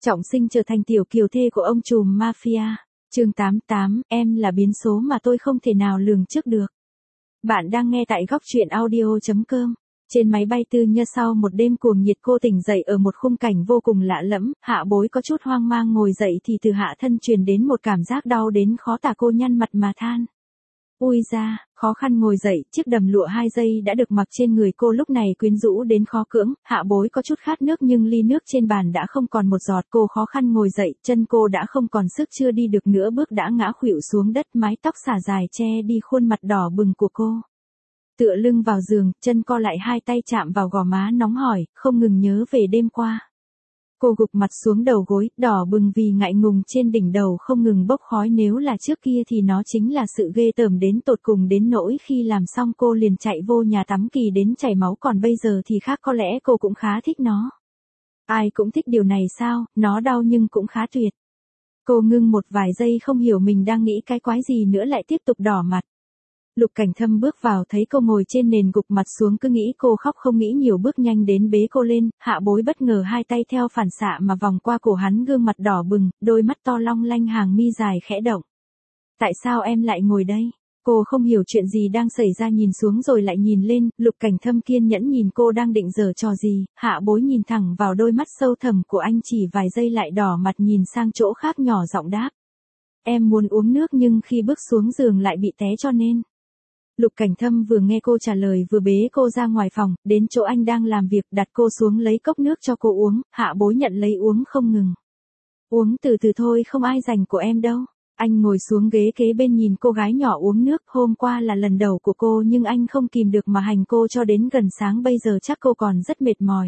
Trọng Sinh trở thành tiểu kiều thê của ông trùm mafia. Chương 88, em là biến số mà tôi không thể nào lường trước được. Bạn đang nghe tại góc truyện audio.com. Trên máy bay tư nhân sau một đêm cuồng nhiệt cô tỉnh dậy ở một khung cảnh vô cùng lạ lẫm, Hạ Bối có chút hoang mang ngồi dậy thì từ hạ thân truyền đến một cảm giác đau đến khó tả, cô nhăn mặt mà than. Ui da, khó khăn ngồi dậy, chiếc đầm lụa 2 giây đã được mặc trên người cô lúc này quyến rũ đến khó cưỡng, Hạ Bối có chút khát nước nhưng ly nước trên bàn đã không còn một giọt, cô khó khăn ngồi dậy, chân cô đã không còn sức, chưa đi được nửa bước đã ngã khuỵu xuống đất, mái tóc xả dài che đi khuôn mặt đỏ bừng của cô. Tựa lưng vào giường, chân co lại, hai tay chạm vào gò má nóng hổi, không ngừng nhớ về đêm qua. Cô gục mặt xuống đầu gối, đỏ bừng vì ngại ngùng, trên đỉnh đầu không ngừng bốc khói, nếu là trước kia thì nó chính là sự ghê tởm đến tột cùng, đến nỗi khi làm xong cô liền chạy vô nhà tắm kỳ đến chảy máu, còn bây giờ thì khác, có lẽ cô cũng khá thích nó. Ai cũng thích điều này sao, nó đau nhưng cũng khá tuyệt. Cô ngưng một vài giây không hiểu mình đang nghĩ cái quái gì nữa, lại tiếp tục đỏ mặt. Lục Cảnh Thâm bước vào thấy cô ngồi trên nền gục mặt xuống, cứ nghĩ cô khóc không nghĩ nhiều, bước nhanh đến bế cô lên, Hạ Bối bất ngờ hai tay theo phản xạ mà vòng qua cổ hắn, gương mặt đỏ bừng, đôi mắt to long lanh, hàng mi dài khẽ động. Tại sao em lại ngồi đây? Cô không hiểu chuyện gì đang xảy ra, nhìn xuống rồi lại nhìn lên, Lục Cảnh Thâm kiên nhẫn nhìn cô đang định giở trò gì, Hạ Bối nhìn thẳng vào đôi mắt sâu thẳm của anh, chỉ vài giây lại đỏ mặt nhìn sang chỗ khác, nhỏ giọng đáp. Em muốn uống nước nhưng khi bước xuống giường lại bị té cho nên. Lục Cảnh Thâm vừa nghe cô trả lời vừa bế cô ra ngoài phòng, đến chỗ anh đang làm việc, đặt cô xuống lấy cốc nước cho cô uống, Hạ Bối nhận lấy uống không ngừng. Uống từ từ thôi, không ai giành của em đâu. Anh ngồi xuống ghế kế bên nhìn cô gái nhỏ uống nước, hôm qua là lần đầu của cô nhưng anh không kìm được mà hành cô cho đến gần sáng, bây giờ chắc cô còn rất mệt mỏi.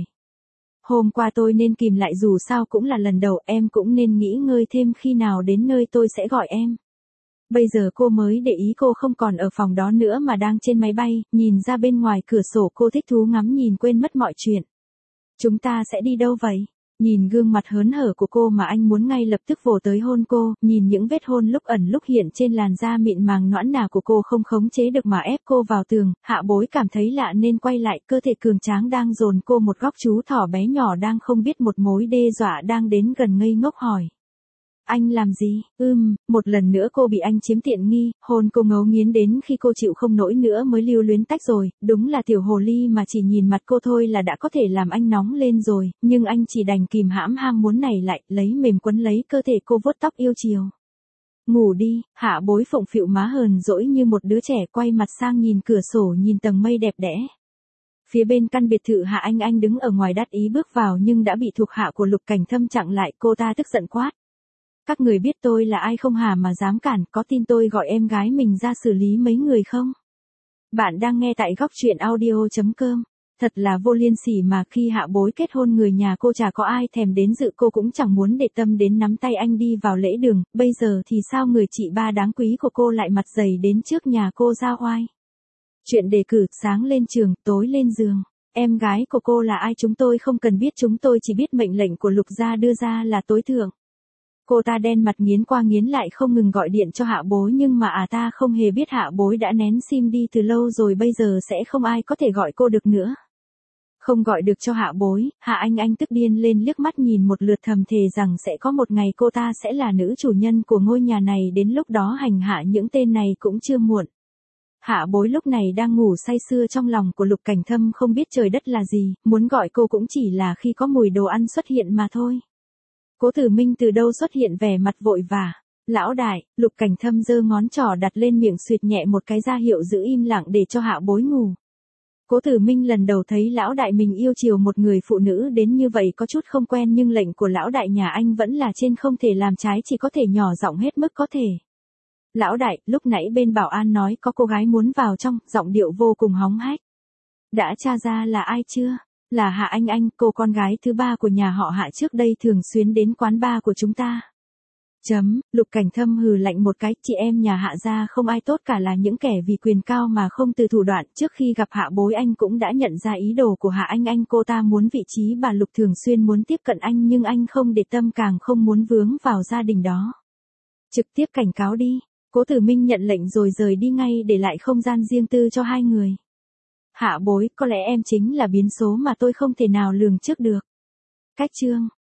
Hôm qua tôi nên kìm lại, dù sao cũng là lần đầu, em cũng nên nghỉ ngơi thêm, khi nào đến nơi tôi sẽ gọi em. Bây giờ cô mới để ý cô không còn ở phòng đó nữa mà đang trên máy bay, nhìn ra bên ngoài cửa sổ cô thích thú ngắm nhìn, quên mất mọi chuyện. Chúng ta sẽ đi đâu vậy? Nhìn gương mặt hớn hở của cô mà anh muốn ngay lập tức vồ tới hôn cô, nhìn những vết hôn lúc ẩn lúc hiện trên làn da mịn màng nõn nà của cô không khống chế được mà ép cô vào tường, Hạ Bối cảm thấy lạ nên quay lại, cơ thể cường tráng đang dồn cô một góc, chú thỏ bé nhỏ đang không biết một mối đe dọa đang đến gần ngây ngốc hỏi. Anh làm gì? Một lần nữa cô bị anh chiếm tiện nghi, hôn cô ngấu nghiến đến khi cô chịu không nổi nữa mới lưu luyến tách rồi, đúng là tiểu hồ ly mà chỉ nhìn mặt cô thôi là đã có thể làm anh nóng lên rồi, nhưng anh chỉ đành kìm hãm ham muốn này lại, lấy mềm quấn lấy cơ thể cô vuốt tóc yêu chiều. Ngủ đi, Hạ Bối phụng phịu má hờn dỗi như một đứa trẻ, quay mặt sang nhìn cửa sổ, nhìn tầng mây đẹp đẽ. Phía bên căn biệt thự Hạ Anh đứng ở ngoài đắc ý bước vào nhưng đã bị thuộc hạ của Lục Cảnh Thâm chặn lại, cô ta tức giận quát. Các người biết tôi là ai không hả mà dám cản, có tin tôi gọi em gái mình ra xử lý mấy người không? Bạn đang nghe tại góc truyện audio.com. Thật là vô liêm sỉ mà, khi Hạ Bối kết hôn người nhà cô chả có ai thèm đến dự, cô cũng chẳng muốn để tâm đến, nắm tay anh đi vào lễ đường, bây giờ thì sao người chị ba đáng quý của cô lại mặt dày đến trước nhà cô ra oai. Chuyện đề cử, sáng lên trường, tối lên giường. Em gái của cô là ai chúng tôi không cần biết, chúng tôi chỉ biết mệnh lệnh của Lục gia đưa ra là tối thượng. Cô ta đen mặt nghiến qua nghiến lại không ngừng gọi điện cho Hạ Bối, nhưng mà ta không hề biết Hạ Bối đã nén sim đi từ lâu rồi, bây giờ sẽ không ai có thể gọi cô được nữa. Không gọi được cho Hạ Bối, Hạ Anh tức điên lên, liếc mắt nhìn một lượt thầm thề rằng sẽ có một ngày cô ta sẽ là nữ chủ nhân của ngôi nhà này, đến lúc đó hành hạ những tên này cũng chưa muộn. Hạ Bối lúc này đang ngủ say sưa trong lòng của Lục Cảnh Thâm, không biết trời đất là gì, muốn gọi cô cũng chỉ là khi có mùi đồ ăn xuất hiện mà thôi. Cố Tử Minh từ đâu xuất hiện, vẻ mặt vội vã. Lão đại, Lục Cảnh Thâm giơ ngón trỏ đặt lên miệng, xuyệt nhẹ một cái ra hiệu giữ im lặng để cho Hạ Bối ngủ. Cố Tử Minh lần đầu thấy lão đại mình yêu chiều một người phụ nữ đến như vậy có chút không quen, nhưng lệnh của lão đại nhà anh vẫn là trên, không thể làm trái, chỉ có thể nhỏ giọng hết mức có thể. Lão đại, lúc nãy bên bảo an nói có cô gái muốn vào trong, giọng điệu vô cùng hóng hách. Đã tra ra là ai chưa? Là Hạ Anh, cô con gái thứ ba của nhà họ Hạ, trước đây thường xuyên đến quán bar của chúng ta. Lục Cảnh Thâm hừ lạnh một cái, chị em nhà Hạ gia không ai tốt cả, là những kẻ vì quyền cao mà không từ thủ đoạn. Trước khi gặp Hạ Bối anh cũng đã nhận ra ý đồ của Hạ Anh, cô ta muốn vị trí bà Lục, thường xuyên muốn tiếp cận anh nhưng anh không để tâm, càng không muốn vướng vào gia đình đó. Trực tiếp cảnh cáo đi. Cố Tử Minh nhận lệnh rồi rời đi ngay, để lại không gian riêng tư cho hai người. Hạ Bối, có lẽ em chính là biến số mà tôi không thể nào lường trước được. Cách chương